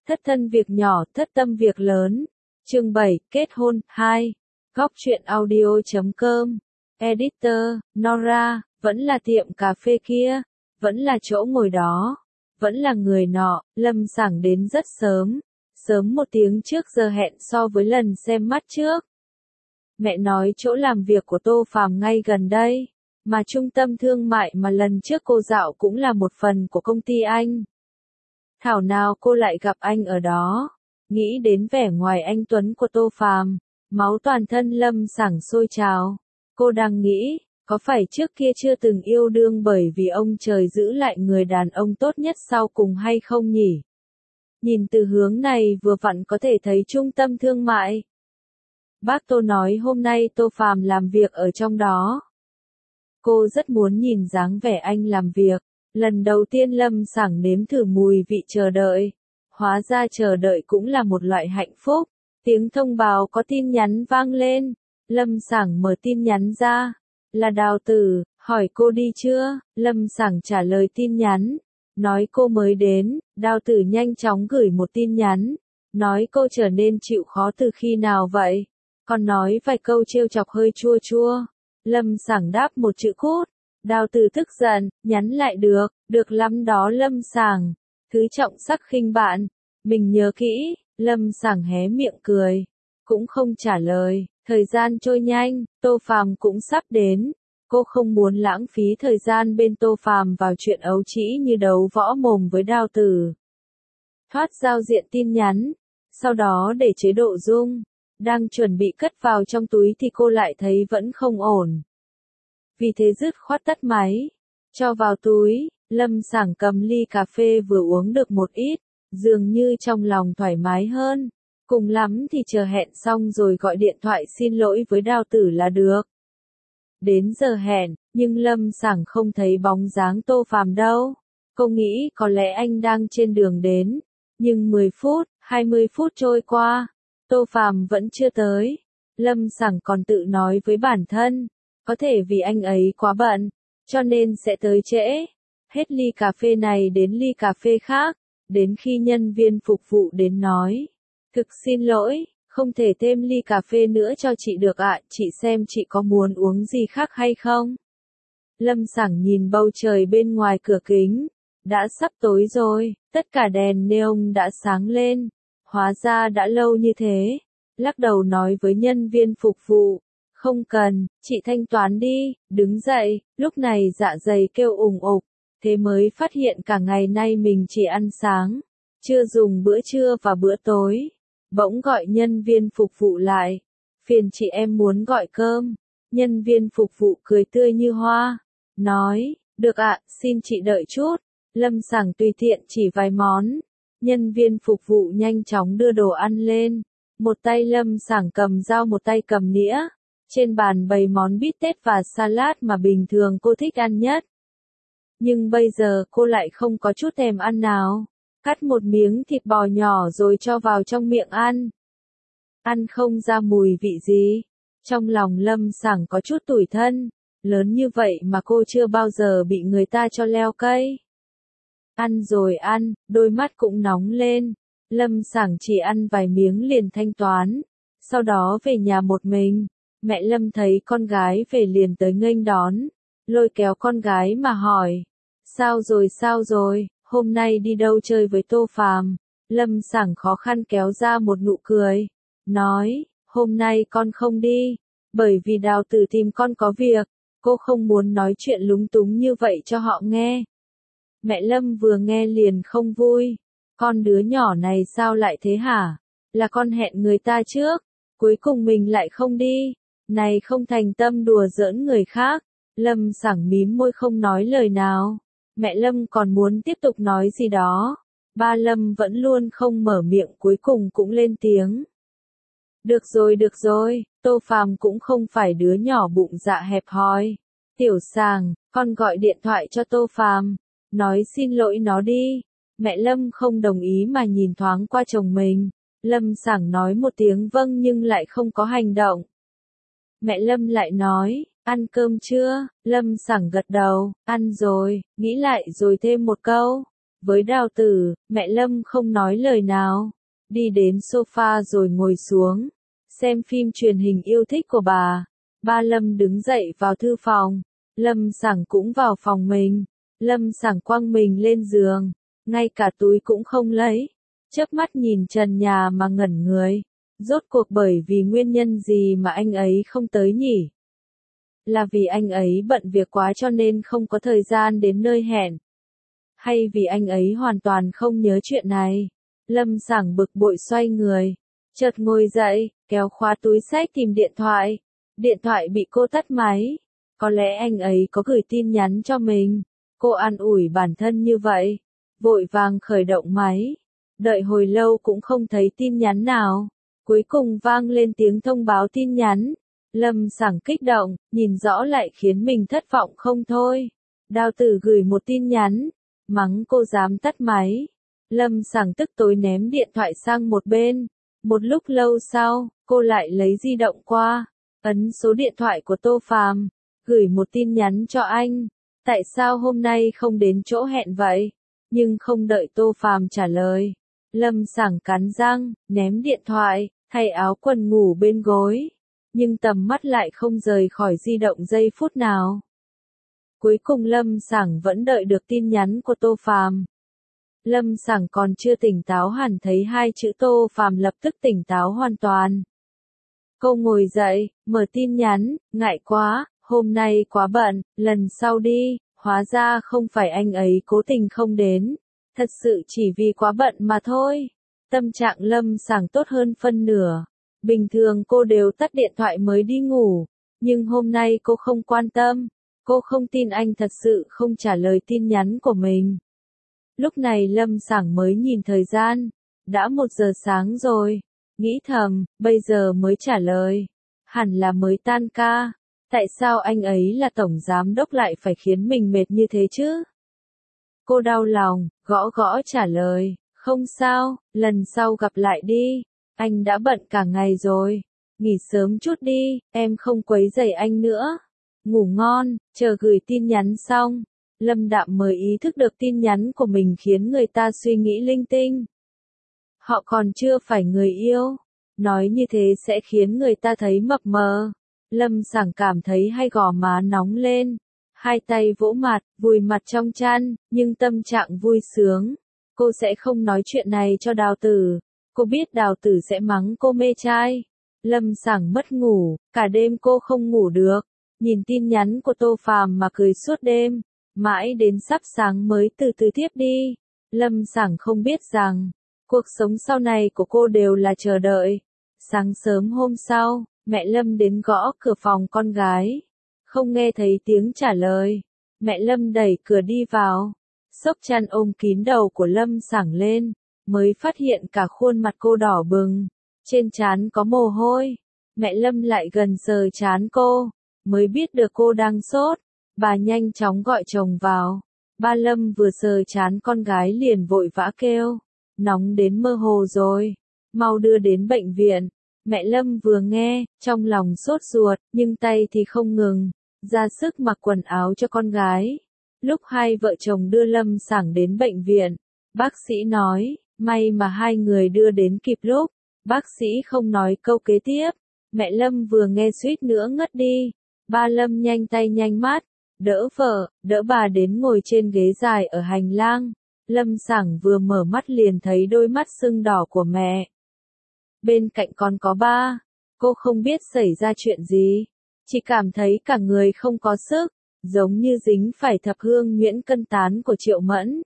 Thất thân việc nhỏ, thất tâm việc lớn. Chương 7, kết hôn, 2. Góc truyện audio.com. Editor, Nora, vẫn là tiệm cà phê kia, vẫn là chỗ ngồi đó, vẫn là người nọ. Lâm Sảng đến rất sớm, sớm 1 tiếng trước giờ hẹn so với lần xem mắt trước. Mẹ nói chỗ làm việc của Tô Phàm ngay gần đây, mà trung tâm thương mại mà lần trước cô dạo cũng là một phần của công ty anh. Thảo nào cô lại gặp anh ở đó. Nghĩ đến vẻ ngoài anh tuấn của Tô Phàm, máu toàn thân Lâm Sảng sôi trào. Cô đang nghĩ, có phải trước kia chưa từng yêu đương bởi vì ông trời giữ lại người đàn ông tốt nhất sau cùng hay không nhỉ? Nhìn từ hướng này vừa vặn có thể thấy trung tâm thương mại. Bác Tô nói hôm nay Tô Phàm làm việc ở trong đó. Cô rất muốn nhìn dáng vẻ anh làm việc. Lần đầu tiên Lâm Sảng nếm thử mùi vị chờ đợi. Hóa ra chờ đợi cũng là một loại hạnh phúc. Tiếng thông báo có tin nhắn vang lên. Lâm Sảng mở tin nhắn ra. Là Đào Tử, hỏi cô đi chưa? Lâm Sảng trả lời tin nhắn. Nói cô mới đến. Đào Tử nhanh chóng gửi một tin nhắn. Nói cô trở nên chịu khó từ khi nào vậy? Còn nói vài câu trêu chọc hơi chua chua. Lâm Sảng đáp một chữ cút. Đào Tử tức giận, nhắn lại được lắm đó Lâm Sảng. Thứ trọng sắc khinh bạn. Mình nhớ kỹ. Lâm Sảng hé miệng cười. Cũng không trả lời. Thời gian trôi nhanh, Tô Phàm cũng sắp đến. Cô không muốn lãng phí thời gian bên Tô Phàm vào chuyện ấu trĩ như đấu võ mồm với Đào Tử. Thoát giao diện tin nhắn. Sau đó để chế độ rung. Đang chuẩn bị cất vào trong túi thì cô lại thấy vẫn không ổn. Vì thế dứt khoát tắt máy. Cho vào túi, Lâm Sảng cầm ly cà phê vừa uống được một ít, dường như trong lòng thoải mái hơn. Cùng lắm thì chờ hẹn xong rồi gọi điện thoại xin lỗi với Đào Tử là được. Đến giờ hẹn, nhưng Lâm Sảng không thấy bóng dáng Tô Phàm đâu. Cô nghĩ có lẽ anh đang trên đường đến. Nhưng 10 phút, 20 phút trôi qua, Tô Phàm vẫn chưa tới. Lâm Sảng còn tự nói với bản thân, có thể vì anh ấy quá bận, cho nên sẽ tới trễ. Hết ly cà phê này đến ly cà phê khác, đến khi nhân viên phục vụ đến nói. Thực xin lỗi, không thể thêm ly cà phê nữa cho chị được ạ, chị xem chị có muốn uống gì khác hay không? Lâm Sảng nhìn bầu trời bên ngoài cửa kính. Đã sắp tối rồi, tất cả đèn neon đã sáng lên. Hóa ra đã lâu như thế. Lắc đầu nói với nhân viên phục vụ. Không cần, chị thanh toán đi. Đứng dậy, lúc này dạ dày kêu ủng ục. Thế mới phát hiện cả ngày nay mình chỉ ăn sáng. Chưa dùng bữa trưa và bữa tối. Bỗng gọi nhân viên phục vụ lại. Phiền chị em muốn gọi cơm. Nhân viên phục vụ cười tươi như hoa. Nói, được ạ, xin chị đợi chút. Lâm Sảng tùy tiện chỉ vài món. Nhân viên phục vụ nhanh chóng đưa đồ ăn lên. Một tay Lâm Sảng cầm dao, một tay cầm nĩa. Trên bàn bày món bít tết và salad mà bình thường cô thích ăn nhất. Nhưng bây giờ cô lại không có chút thèm ăn nào. Cắt một miếng thịt bò nhỏ rồi cho vào trong miệng ăn. Ăn không ra mùi vị gì. Trong lòng Lâm Sảng có chút tủi thân. Lớn như vậy mà cô chưa bao giờ bị người ta cho leo cây. Ăn rồi ăn, đôi mắt cũng nóng lên. Lâm Sảng chỉ ăn vài miếng liền thanh toán. Sau đó về nhà một mình. Mẹ Lâm thấy con gái về liền tới nghênh đón. Lôi kéo con gái mà hỏi. Sao rồi, hôm nay đi đâu chơi với Tô Phàm? Lâm Sảng khó khăn kéo ra một nụ cười. Nói, hôm nay con không đi. Bởi vì Đào Tử tìm con có việc. Cô không muốn nói chuyện lúng túng như vậy cho họ nghe. Mẹ Lâm vừa nghe liền không vui. Con đứa nhỏ này sao lại thế hả? Là con hẹn người ta trước. Cuối cùng mình lại không đi. Này không thành tâm đùa giỡn người khác. Lâm Sảng mím môi không nói lời nào. Mẹ Lâm còn muốn tiếp tục nói gì đó. Ba Lâm vẫn luôn không mở miệng, cuối cùng cũng lên tiếng. Được rồi, Tô Phàm cũng không phải đứa nhỏ bụng dạ hẹp hòi. Tiểu Sàng, con gọi điện thoại cho Tô Phàm. Nói xin lỗi nó đi. Mẹ Lâm không đồng ý mà nhìn thoáng qua chồng mình. Lâm Sảng nói một tiếng vâng nhưng lại không có hành động. Mẹ Lâm lại nói, ăn cơm chưa? Lâm Sảng gật đầu, ăn rồi, nghĩ lại rồi thêm một câu. Với Đào Tử, mẹ Lâm không nói lời nào. Đi đến sofa rồi ngồi xuống. Xem phim truyền hình yêu thích của bà. Ba Lâm đứng dậy vào thư phòng. Lâm Sảng cũng vào phòng mình. Lâm Sảng quăng mình lên giường. Ngay cả túi cũng không lấy. Chớp mắt nhìn trần nhà mà ngẩn người. Rốt cuộc bởi vì nguyên nhân gì mà anh ấy không tới nhỉ? Là vì anh ấy bận việc quá cho nên không có thời gian đến nơi hẹn? Hay vì anh ấy hoàn toàn không nhớ chuyện này? Lâm Sảng bực bội xoay người. Chợt ngồi dậy, kéo khóa túi xách tìm điện thoại. Điện thoại bị cô tắt máy. Có lẽ anh ấy có gửi tin nhắn cho mình. Cô an ủi bản thân như vậy. Vội vàng khởi động máy. Đợi hồi lâu cũng không thấy tin nhắn nào. Cuối cùng vang lên tiếng thông báo tin nhắn. Lâm Sảng kích động, nhìn rõ lại khiến mình thất vọng không thôi. Đào Tử gửi một tin nhắn. Mắng cô dám tắt máy. Lâm Sảng tức tối ném điện thoại sang một bên. Một lúc lâu sau, cô lại lấy di động qua. Ấn số điện thoại của Tô Phàm. Gửi một tin nhắn cho anh. Tại sao hôm nay không đến chỗ hẹn vậy? Nhưng không đợi Tô Phàm trả lời. Lâm Sảng cắn răng, ném điện thoại, thay áo quần ngủ bên gối. Nhưng tầm mắt lại không rời khỏi di động giây phút nào. Cuối cùng Lâm Sảng vẫn đợi được tin nhắn của Tô Phàm. Lâm Sảng còn chưa tỉnh táo hẳn thấy hai chữ Tô Phàm lập tức tỉnh táo hoàn toàn. Cô ngồi dậy, mở tin nhắn, ngại quá, hôm nay quá bận, lần sau đi. Hóa ra không phải anh ấy cố tình không đến. Thật sự chỉ vì quá bận mà thôi. Tâm trạng Lâm Sảng tốt hơn phân nửa. Bình thường cô đều tắt điện thoại mới đi ngủ. Nhưng hôm nay cô không quan tâm. Cô không tin anh thật sự không trả lời tin nhắn của mình. Lúc này Lâm Sảng mới nhìn thời gian. Đã 1 giờ sáng rồi. Nghĩ thầm, bây giờ mới trả lời. Hẳn là mới tan ca. Tại sao anh ấy là tổng giám đốc lại phải khiến mình mệt như thế chứ? Cô đau lòng, gõ gõ trả lời. Không sao, lần sau gặp lại đi. Anh đã bận cả ngày rồi. Nghỉ sớm chút đi, em không quấy rầy anh nữa. Ngủ ngon, chờ gửi tin nhắn xong. Lâm Đạm mới ý thức được tin nhắn của mình khiến người ta suy nghĩ linh tinh. Họ còn chưa phải người yêu. Nói như thế sẽ khiến người ta thấy mập mờ. Lâm Sảng cảm thấy hai gò má nóng lên. Hai tay vỗ mặt, vùi mặt trong chăn, nhưng tâm trạng vui sướng. Cô sẽ không nói chuyện này cho Đào Tử. Cô biết Đào Tử sẽ mắng cô mê trai. Lâm Sảng mất ngủ, cả đêm cô không ngủ được. Nhìn tin nhắn của Tô Phàm mà cười suốt đêm. Mãi đến sắp sáng mới từ từ thiếp đi. Lâm Sảng không biết rằng, cuộc sống sau này của cô đều là chờ đợi. Sáng sớm hôm sau, mẹ Lâm đến gõ cửa phòng con gái. Không nghe thấy tiếng trả lời. Mẹ Lâm đẩy cửa đi vào. Xốc chăn ôm kín đầu của Lâm Sảng lên. Mới phát hiện cả khuôn mặt cô đỏ bừng. Trên trán có mồ hôi. Mẹ Lâm lại gần sờ trán cô. Mới biết được cô đang sốt. Bà nhanh chóng gọi chồng vào. Ba Lâm vừa sờ trán con gái liền vội vã kêu. Nóng đến mơ hồ rồi. Mau đưa đến bệnh viện. Mẹ Lâm vừa nghe, trong lòng sốt ruột, nhưng tay thì không ngừng. Ra sức mặc quần áo cho con gái. Lúc hai vợ chồng đưa Lâm Sảng đến bệnh viện. Bác sĩ nói, may mà hai người đưa đến kịp lúc. Bác sĩ không nói câu kế tiếp. Mẹ Lâm vừa nghe suýt nữa ngất đi. Ba Lâm nhanh tay nhanh mắt. Đỡ vợ, đỡ bà đến ngồi trên ghế dài ở hành lang. Lâm Sảng vừa mở mắt liền thấy đôi mắt sưng đỏ của mẹ. Bên cạnh còn có ba. Cô không biết xảy ra chuyện gì. Chỉ cảm thấy cả người không có sức. Giống như dính phải thập hương nhuyễn cân tán của Triệu Mẫn.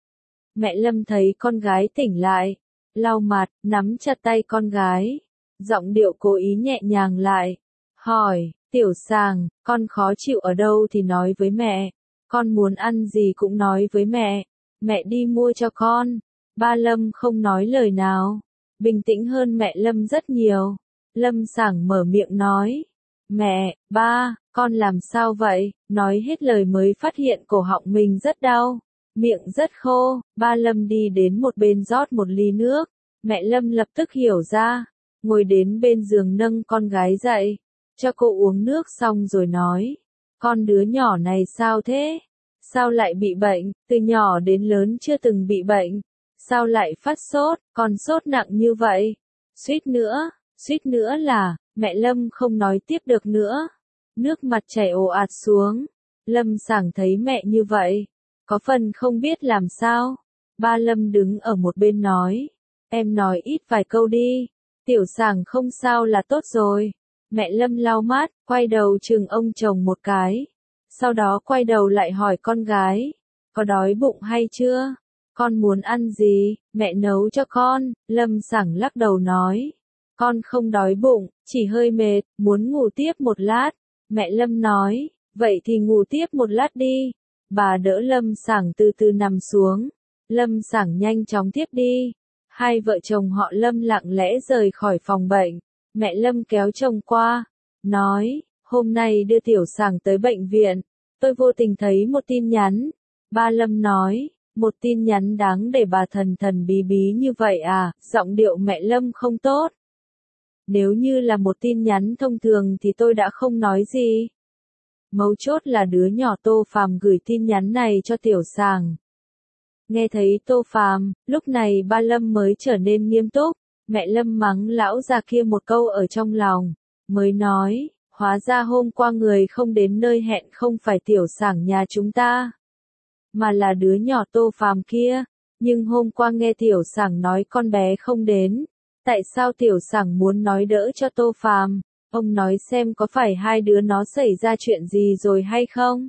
Mẹ Lâm thấy con gái tỉnh lại. Lau mặt, nắm chặt tay con gái. Giọng điệu cố ý nhẹ nhàng lại. Hỏi, Tiểu Sàng, con khó chịu ở đâu thì nói với mẹ. Con muốn ăn gì cũng nói với mẹ. Mẹ đi mua cho con. Ba Lâm không nói lời nào. Bình tĩnh hơn mẹ Lâm rất nhiều. Lâm Sảng mở miệng nói. Mẹ, ba, con làm sao vậy? Nói hết lời mới phát hiện cổ họng mình rất đau. Miệng rất khô. Ba Lâm đi đến một bên rót một ly nước. Mẹ Lâm lập tức hiểu ra. Ngồi đến bên giường nâng con gái dậy. Cho cô uống nước xong rồi nói. Con đứa nhỏ này sao thế? Sao lại bị bệnh, từ nhỏ đến lớn chưa từng bị bệnh. Sao lại phát sốt, còn sốt nặng như vậy? Suýt nữa là, mẹ Lâm không nói tiếp được nữa. Nước mặt chảy ồ ạt xuống. Lâm Sảng thấy mẹ như vậy, có phần không biết làm sao. Ba Lâm đứng ở một bên nói, em nói ít vài câu đi, Tiểu Sảng không sao là tốt rồi. Mẹ Lâm lau mắt, quay đầu chừng ông chồng một cái. Sau đó quay đầu lại hỏi con gái, có đói bụng hay chưa? Con muốn ăn gì, mẹ nấu cho con. Lâm Sảng lắc đầu nói, con không đói bụng, chỉ hơi mệt, muốn ngủ tiếp một lát. Mẹ Lâm nói, vậy thì ngủ tiếp một lát đi. Bà đỡ Lâm Sảng từ từ nằm xuống. Lâm Sảng nhanh chóng tiếp đi. Hai vợ chồng họ Lâm lặng lẽ rời khỏi phòng bệnh. Mẹ Lâm kéo chồng qua, nói, hôm nay đưa Tiểu Sảng tới bệnh viện, tôi vô tình thấy một tin nhắn. Ba Lâm nói, một tin nhắn đáng để bà thần thần bí bí như vậy à? Giọng điệu mẹ Lâm không tốt. Nếu như là một tin nhắn thông thường thì tôi đã không nói gì. Mấu chốt là đứa nhỏ Tô Phàm gửi tin nhắn này cho Tiểu Sảng. Nghe thấy Tô Phàm, lúc này ba Lâm mới trở nên nghiêm túc. Mẹ Lâm mắng lão già kia một câu ở trong lòng, mới nói, hóa ra hôm qua người không đến nơi hẹn không phải Tiểu Sảng nhà chúng ta, mà là đứa nhỏ Tô Phàm kia. Nhưng hôm qua nghe Tiểu Sảng nói con bé không đến, tại sao Tiểu Sảng muốn nói đỡ cho Tô Phàm? Ông nói xem có phải hai đứa nó xảy ra chuyện gì rồi hay không?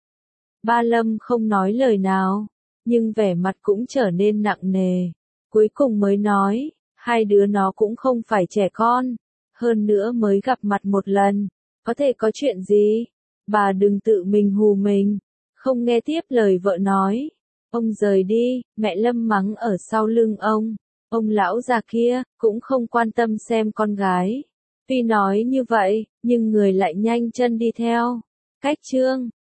Ba Lâm không nói lời nào, nhưng vẻ mặt cũng trở nên nặng nề. Cuối cùng mới nói, hai đứa nó cũng không phải trẻ con, hơn nữa mới gặp mặt một lần, có thể có chuyện gì? Bà đừng tự mình hù mình. Không nghe tiếp lời vợ nói, ông rời đi. Mẹ Lâm mắng ở sau lưng ông. Ông lão già kia cũng không quan tâm xem con gái. Tuy nói như vậy, nhưng người lại nhanh chân đi theo. Cách chương